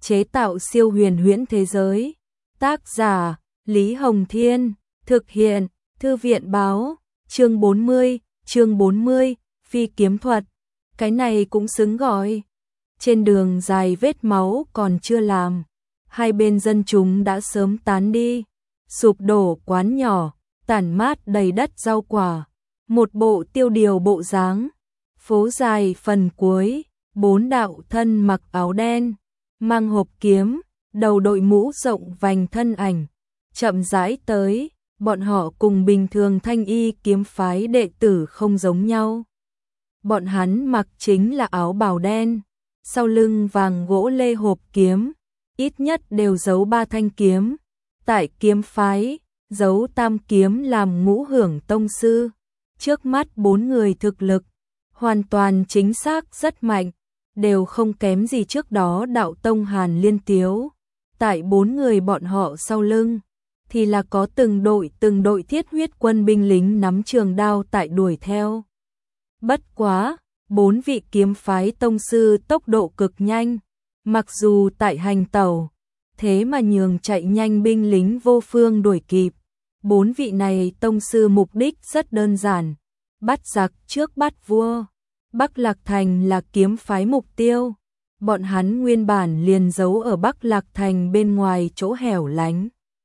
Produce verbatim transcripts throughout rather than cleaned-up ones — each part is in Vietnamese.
chế tạo siêu huyền huyễn thế giới. Tác giả, Lý Hồng Thiên, thực hiện, Thư viện báo, chương bốn mươi, chương bốn mươi, phi kiếm thuật. Cái này cũng xứng gọi. Trên đường dài vết máu còn chưa làm, hai bên dân chúng đã sớm tán đi, sụp đổ quán nhỏ, tản mát đầy đất rau quả, một bộ tiêu điều bộ dáng. Phố dài phần cuối, bốn đạo thân mặc áo đen, mang hộp kiếm, đầu đội mũ rộng vành thân ảnh, chậm rãi tới, bọn họ cùng bình thường thanh y kiếm phái đệ tử không giống nhau. Bọn hắn mặc chính là áo bào đen, sau lưng vàng gỗ lê hộp kiếm, ít nhất đều giấu ba thanh kiếm. Tại kiếm phái, giấu tam kiếm làm ngũ hưởng tông sư. Trước mắt bốn người thực lực, hoàn toàn chính xác rất mạnh, đều không kém gì trước đó đạo tông Hàn Liên Tiếu. Tại bốn người bọn họ sau lưng, thì là có từng đội từng đội thiết huyết quân binh lính nắm trường đao tại đuổi theo. Bất quá, bốn vị kiếm phái tông sư tốc độ cực nhanh, mặc dù tại hành tẩu, thế mà nhường chạy nhanh binh lính vô phương đuổi kịp. Bốn vị này tông sư mục đích rất đơn giản, bắt giặc trước bắt vua. Bắc Lạc Thành là kiếm phái mục tiêu, bọn hắn nguyên bản liền giấu ở Bắc Lạc Thành bên ngoài chỗ hẻo lánh.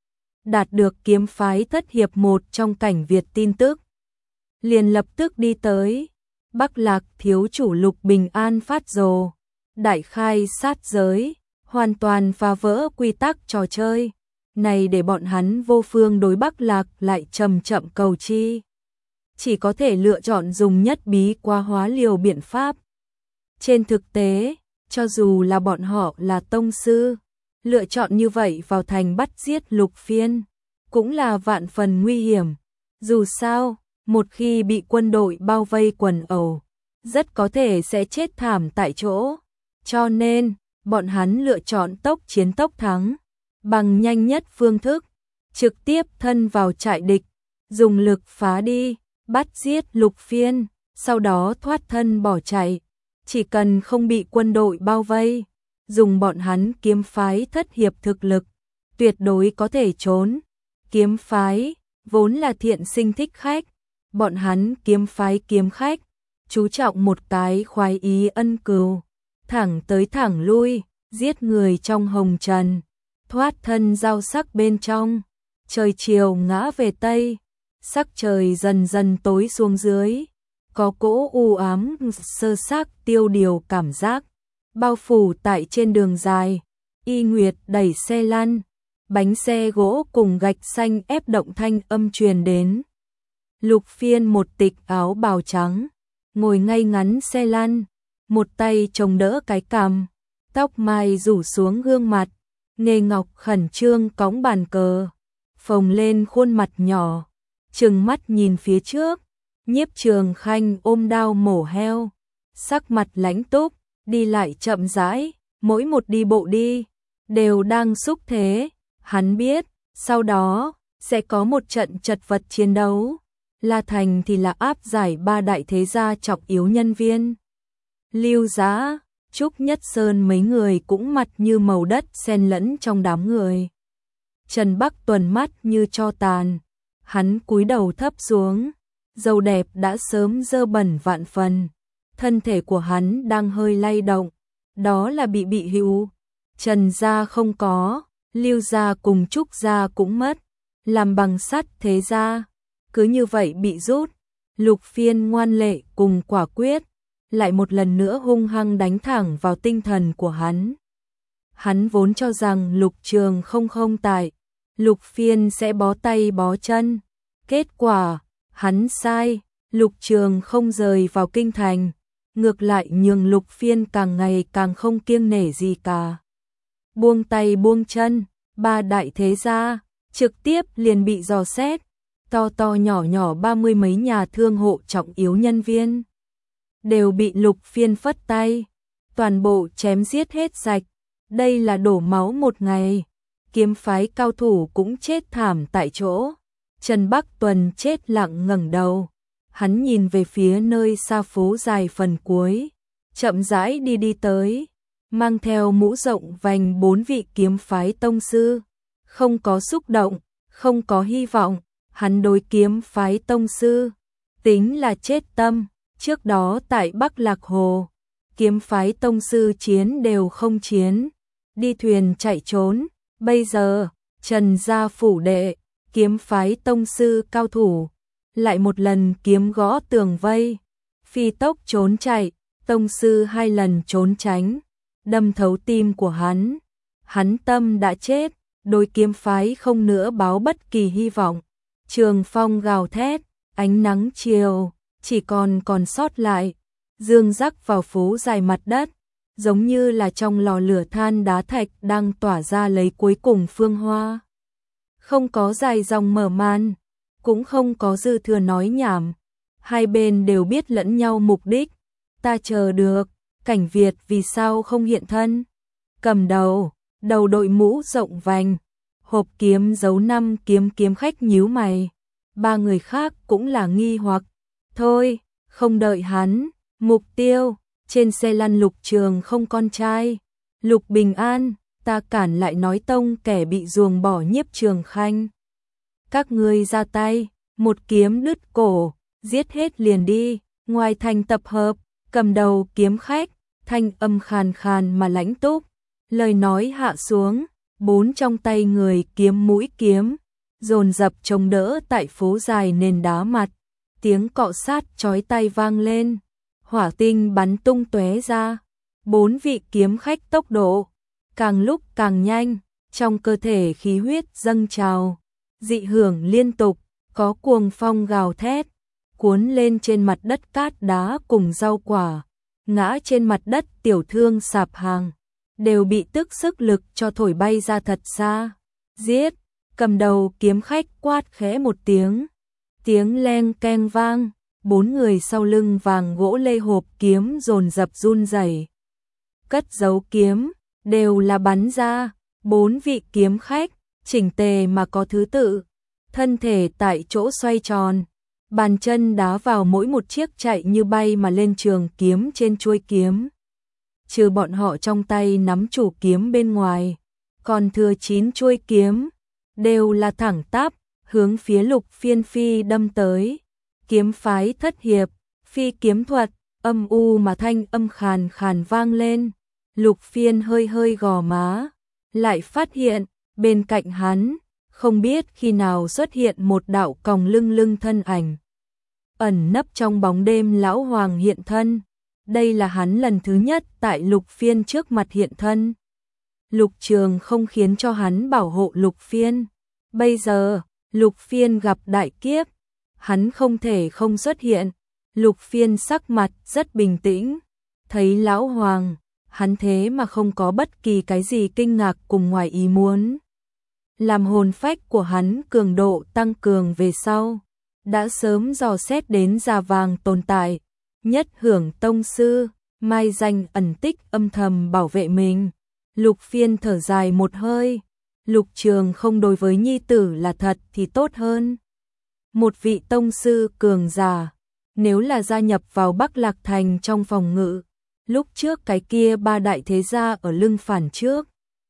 Đạt được kiếm phái thất hiệp một trong cảnh Việt tin tức, liền lập tức đi tới. Bắc Lạc thiếu chủ Lục Bình An phát rồ, đại khai sát giới, hoàn toàn phá vỡ quy tắc trò chơi. Này để bọn hắn vô phương đối Bắc Lạc lại chậm chậm cầu chi. Chỉ có thể lựa chọn dùng nhất bí quá hóa liều biện pháp. Trên thực tế, cho dù là bọn họ là tông sư, lựa chọn như vậy vào thành bắt giết Lục Phiên, cũng là vạn phần nguy hiểm. Dù sao, một khi bị quân đội bao vây quần ẩu, rất có thể sẽ chết thảm tại chỗ. Cho nên, bọn hắn lựa chọn tốc chiến tốc thắng, bằng nhanh nhất phương thức, trực tiếp thân vào trại địch, dùng lực phá đi, bắt giết Lục Phiên, sau đó thoát thân bỏ chạy. Chỉ cần không bị quân đội bao vây, dùng bọn hắn kiếm phái thất hiệp thực lực, tuyệt đối có thể trốn. Kiếm phái, vốn là thiện sinh thích khách, bọn hắn kiếm phái kiếm khách, chú trọng một cái khoái ý ân cừu, thẳng tới thẳng lui, giết người trong hồng trần, thoát thân giao sắc bên trong. Trời chiều ngã về Tây, sắc trời dần dần tối xuống dưới, có cỗ u ám sơ xác tiêu điều cảm giác, bao phủ tại trên đường dài. Y Nguyệt đẩy xe lăn, bánh xe gỗ cùng gạch xanh ép động thanh âm truyền đến. Lục Phiên một tịch áo bào trắng, ngồi ngay ngắn xe lăn, một tay chống đỡ cái cằm, tóc mai rủ xuống gương mặt, nghề ngọc khẩn trương cõng bàn cờ, phồng lên khuôn mặt nhỏ, trừng mắt nhìn phía trước. Nhiếp Trường Khanh ôm đao mổ heo, sắc mặt lãnh túc, đi lại chậm rãi, mỗi một đi bộ đi, đều đang xúc thế. Hắn biết, sau đó, sẽ có một trận chật vật chiến đấu. La Thành thì là áp giải ba đại thế gia trọng yếu nhân viên. Lưu Giá, Trúc Nhất Sơn mấy người cũng mặt như màu đất xen lẫn trong đám người. Trần Bắc Tuần mắt như tro tàn, hắn cúi đầu thấp xuống, dâu đẹp đã sớm dơ bẩn vạn phần, thân thể của hắn đang hơi lay động, đó là bị bị hữu. Trần gia không có, Lưu gia cùng Trúc gia cũng mất, làm bằng sắt thế gia, cứ như vậy bị rút. Lục Phiên ngoan lệ cùng quả quyết, lại một lần nữa hung hăng đánh thẳng vào tinh thần của hắn. Hắn vốn cho rằng Lục Trường không không tại, Lục Phiên sẽ bó tay bó chân. Kết quả, hắn sai, Lục Trường không rời vào kinh thành, ngược lại nhường Lục Phiên càng ngày càng không kiêng nể gì cả. Buông tay buông chân, ba đại thế gia, trực tiếp liền bị dò xét, to to nhỏ nhỏ ba mươi mấy nhà thương hộ trọng yếu nhân viên, đều bị Lục Phiên phất tay, toàn bộ chém giết hết sạch. Đây là đổ máu một ngày, kiếm phái cao thủ cũng chết thảm tại chỗ. Trần Bắc Tuần chết lặng ngẩng đầu, hắn nhìn về phía nơi xa phố dài phần cuối, chậm rãi đi đi tới, mang theo mũ rộng vành bốn vị kiếm phái tông sư, không có xúc động, không có hy vọng, hắn đối kiếm phái tông sư, tính là chết tâm, trước đó tại Bắc Lạc Hồ, kiếm phái tông sư chiến đều không chiến, đi thuyền chạy trốn, bây giờ, Trần gia phủ đệ, kiếm phái tông sư cao thủ, lại một lần kiếm gõ tường vây, phi tốc trốn chạy, tông sư hai lần trốn tránh, đâm thấu tim của hắn, hắn tâm đã chết, đối kiếm phái không nữa báo bất kỳ hy vọng. Trường phong gào thét, ánh nắng chiều, chỉ còn còn sót lại, dương rắc vào phố dài mặt đất, giống như là trong lò lửa than đá thạch đang tỏa ra lấy cuối cùng phương hoa. Không có dài dòng mở màn, cũng không có dư thừa nói nhảm, hai bên đều biết lẫn nhau mục đích, ta chờ được, Cảnh Việt vì sao không hiện thân? Cầm đầu, đầu đội mũ rộng vành, hộp kiếm dấu năm kiếm kiếm khách nhíu mày, ba người khác cũng là nghi hoặc, thôi, không đợi hắn, mục tiêu, trên xe lăn Lục Trường không con trai, Lục Bình An, ta cản lại nói tông kẻ bị ruồng bỏ Nhiếp Trường Khanh. Các ngươi ra tay, một kiếm đứt cổ, giết hết liền đi, ngoài thành tập hợp, cầm đầu kiếm khách, thanh âm khàn khàn mà lãnh túc, lời nói hạ xuống, bốn trong tay người kiếm mũi kiếm, dồn dập chống đỡ tại phố dài nền đá mặt, tiếng cọ sát chói tai vang lên, hỏa tinh bắn tung tóe ra, bốn vị kiếm khách tốc độ càng lúc càng nhanh, trong cơ thể khí huyết dâng trào, dị hưởng liên tục, có cuồng phong gào thét, cuốn lên trên mặt đất cát đá cùng rau quả, ngã trên mặt đất tiểu thương sạp hàng, đều bị tức sức lực cho thổi bay ra thật xa. Giết, cầm đầu kiếm khách quát khẽ một tiếng, tiếng leng keng vang, bốn người sau lưng vàng gỗ lê hộp kiếm dồn dập run rẩy, cất giấu kiếm, đều là bắn ra, bốn vị kiếm khách, chỉnh tề mà có thứ tự, thân thể tại chỗ xoay tròn, bàn chân đá vào mỗi một chiếc chạy như bay mà lên trường kiếm trên chuôi kiếm. Trừ bọn họ trong tay nắm chủ kiếm bên ngoài, còn thừa chín chuôi kiếm, đều là thẳng tắp, hướng phía Lục Phiên phi đâm tới. Kiếm phái thất hiệp, phi kiếm thuật, âm u mà thanh âm khàn khàn vang lên. Lục Phiên hơi hơi gò má, lại phát hiện, bên cạnh hắn, không biết khi nào xuất hiện một đạo còng lưng lưng thân ảnh. Ẩn nấp trong bóng đêm lão hoàng hiện thân, đây là hắn lần thứ nhất tại Lục Phiên trước mặt hiện thân. Lục Trường không khiến cho hắn bảo hộ Lục Phiên. Bây giờ, Lục Phiên gặp đại kiếp, hắn không thể không xuất hiện. Lục Phiên sắc mặt rất bình tĩnh, thấy lão hoàng, hắn thế mà không có bất kỳ cái gì kinh ngạc cùng ngoài ý muốn. Làm hồn phách của hắn cường độ tăng cường về sau, đã sớm dò xét đến già vàng tồn tại, nhất hưởng tông sư, mai danh ẩn tích âm thầm bảo vệ mình. Lục Phiên thở dài một hơi, Lục Trường không đối với nhi tử là thật thì tốt hơn. Một vị tông sư cường giả, nếu là gia nhập vào Bắc Lạc Thành trong phòng ngự, lúc trước cái kia ba đại thế gia ở lưng phản trước.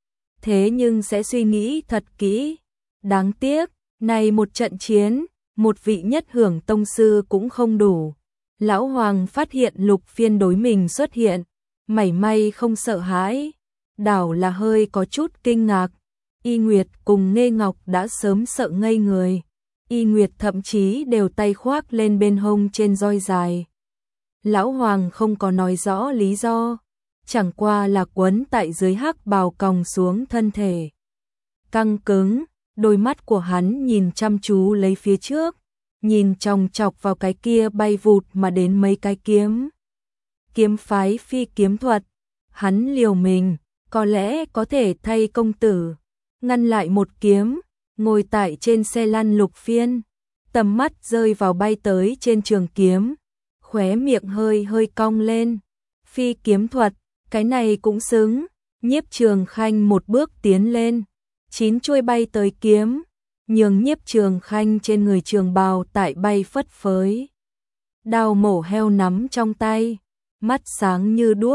Thế nhưng sẽ suy nghĩ thật kỹ, đáng tiếc, này một trận chiến, một vị nhất hưởng tông sư cũng không đủ. Lão Hoàng phát hiện Lục Phiên đối mình xuất hiện, mảy may không sợ hãi, đảo là hơi có chút kinh ngạc. Y Nguyệt cùng Nghê Ngọc đã sớm sợ ngây người, Y Nguyệt thậm chí đều tay khoác lên bên hông trên roi dài. Lão Hoàng không có nói rõ lý do, chẳng qua là quấn tại dưới hắc bào còng xuống thân thể. Căng cứng, đôi mắt của hắn nhìn chăm chú lấy phía trước, nhìn chòng chọc vào cái kia bay vụt mà đến mấy cái kiếm. Kiếm phái phi kiếm thuật, hắn liều mình, có lẽ có thể thay công tử, ngăn lại một kiếm, ngồi tại trên xe lăn Lục Phiên, tầm mắt rơi vào bay tới trên trường kiếm, khóe miệng hơi hơi cong lên. Phi kiếm thuật, cái này cũng xứng. Nhiếp Trường Khanh một bước tiến lên, chín chuôi bay tới kiếm, nhường Nhiếp Trường Khanh trên người trường bào tại bay phất phới. Đao mổ heo nắm trong tay, mắt sáng như đuốc,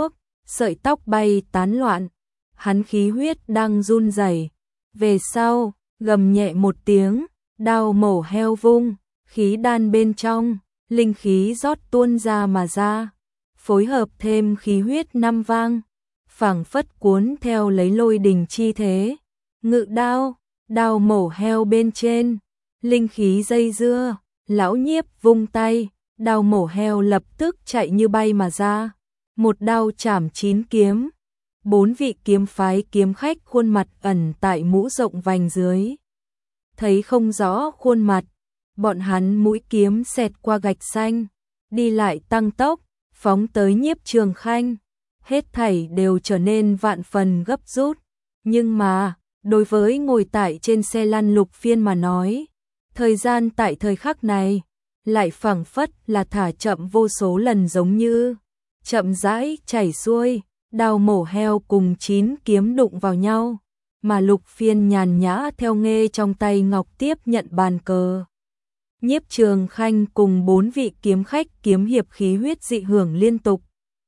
sợi tóc bay tán loạn, hắn khí huyết đang run rẩy. Về sau, gầm nhẹ một tiếng, đao mổ heo vung, khí đan bên trong, linh khí rót tuôn ra mà ra, phối hợp thêm khí huyết năm vang, phảng phất cuốn theo lấy lôi đình chi thế. Ngự đao, đao mổ heo bên trên, linh khí dây dưa, lão Nhiếp vung tay, đao mổ heo lập tức chạy như bay mà ra, một đao chảm chín kiếm. Bốn vị kiếm phái kiếm khách khuôn mặt ẩn tại mũ rộng vành dưới, thấy không rõ khuôn mặt, bọn hắn mũi kiếm xẹt qua gạch xanh, đi lại tăng tốc, phóng tới Nhiếp Trường Khanh, hết thảy đều trở nên vạn phần gấp rút, nhưng mà, đối với ngồi tại trên xe lăn Lục Phiên mà nói, thời gian tại thời khắc này, lại phảng phất là thả chậm vô số lần giống như, chậm rãi chảy xuôi, đao mổ heo cùng chín kiếm đụng vào nhau, mà Lục Phiên nhàn nhã theo nghê trong tay ngọc tiếp nhận bàn cờ. Nhiếp Trường Khanh cùng bốn vị kiếm khách kiếm hiệp khí huyết dị hưởng liên tục,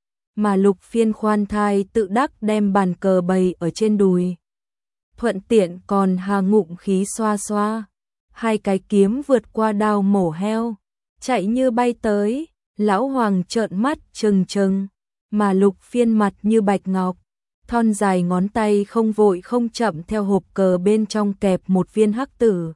mà Lục Phiên khoan thai tự đắc đem bàn cờ bày ở trên đùi. Thuận tiện còn hà ngụm khí xoa xoa, hai cái kiếm vượt qua đao mổ heo, chạy như bay tới, lão hoàng trợn mắt trừng trừng, mà Lục Phiên mặt như bạch ngọc, thon dài ngón tay không vội không chậm theo hộp cờ bên trong kẹp một viên hắc tử.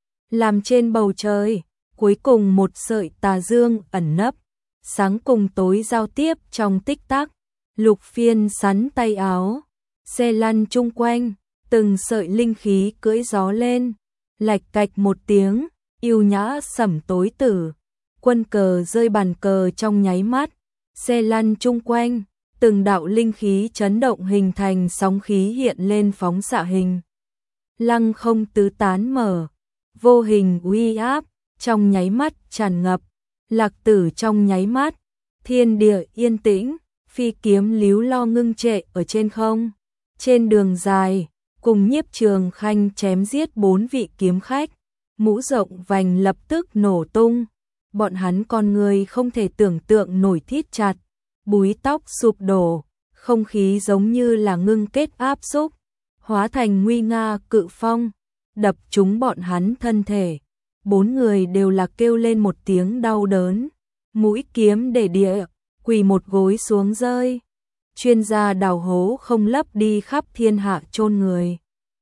Làm trên bầu trời, cuối cùng một sợi tà dương ẩn nấp, sáng cùng tối giao tiếp trong tích tắc. Lục Phiên sắn tay áo, xe lăn chung quanh, từng sợi linh khí cưỡi gió lên, lạch cạch một tiếng, yêu nhã sẩm tối tử, quân cờ rơi bàn cờ trong nháy mắt, xe lăn chung quanh, từng đạo linh khí chấn động hình thành sóng khí hiện lên phóng xạ hình. Lăng không tứ tán mở, vô hình uy áp, trong nháy mắt tràn ngập, lạc tử trong nháy mắt, thiên địa yên tĩnh, phi kiếm líu lo ngưng trệ ở trên không. Trên đường dài, cùng Nhiếp Trường Khanh chém giết bốn vị kiếm khách, mũ rộng vành lập tức nổ tung, bọn hắn con người không thể tưởng tượng nổi thít chặt, búi tóc sụp đổ, không khí giống như là ngưng kết áp xúc, hóa thành nguy nga cự phong, đập trúng bọn hắn thân thể. Bốn người đều là kêu lên một tiếng đau đớn, mũi kiếm để địa, quỳ một gối xuống rơi. Chuyên gia đào hố không lấp đi khắp thiên hạ chôn người.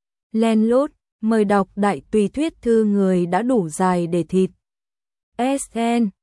Len lút, mời đọc đại tùy thuyết thư người đã đủ dài để thịt. ét en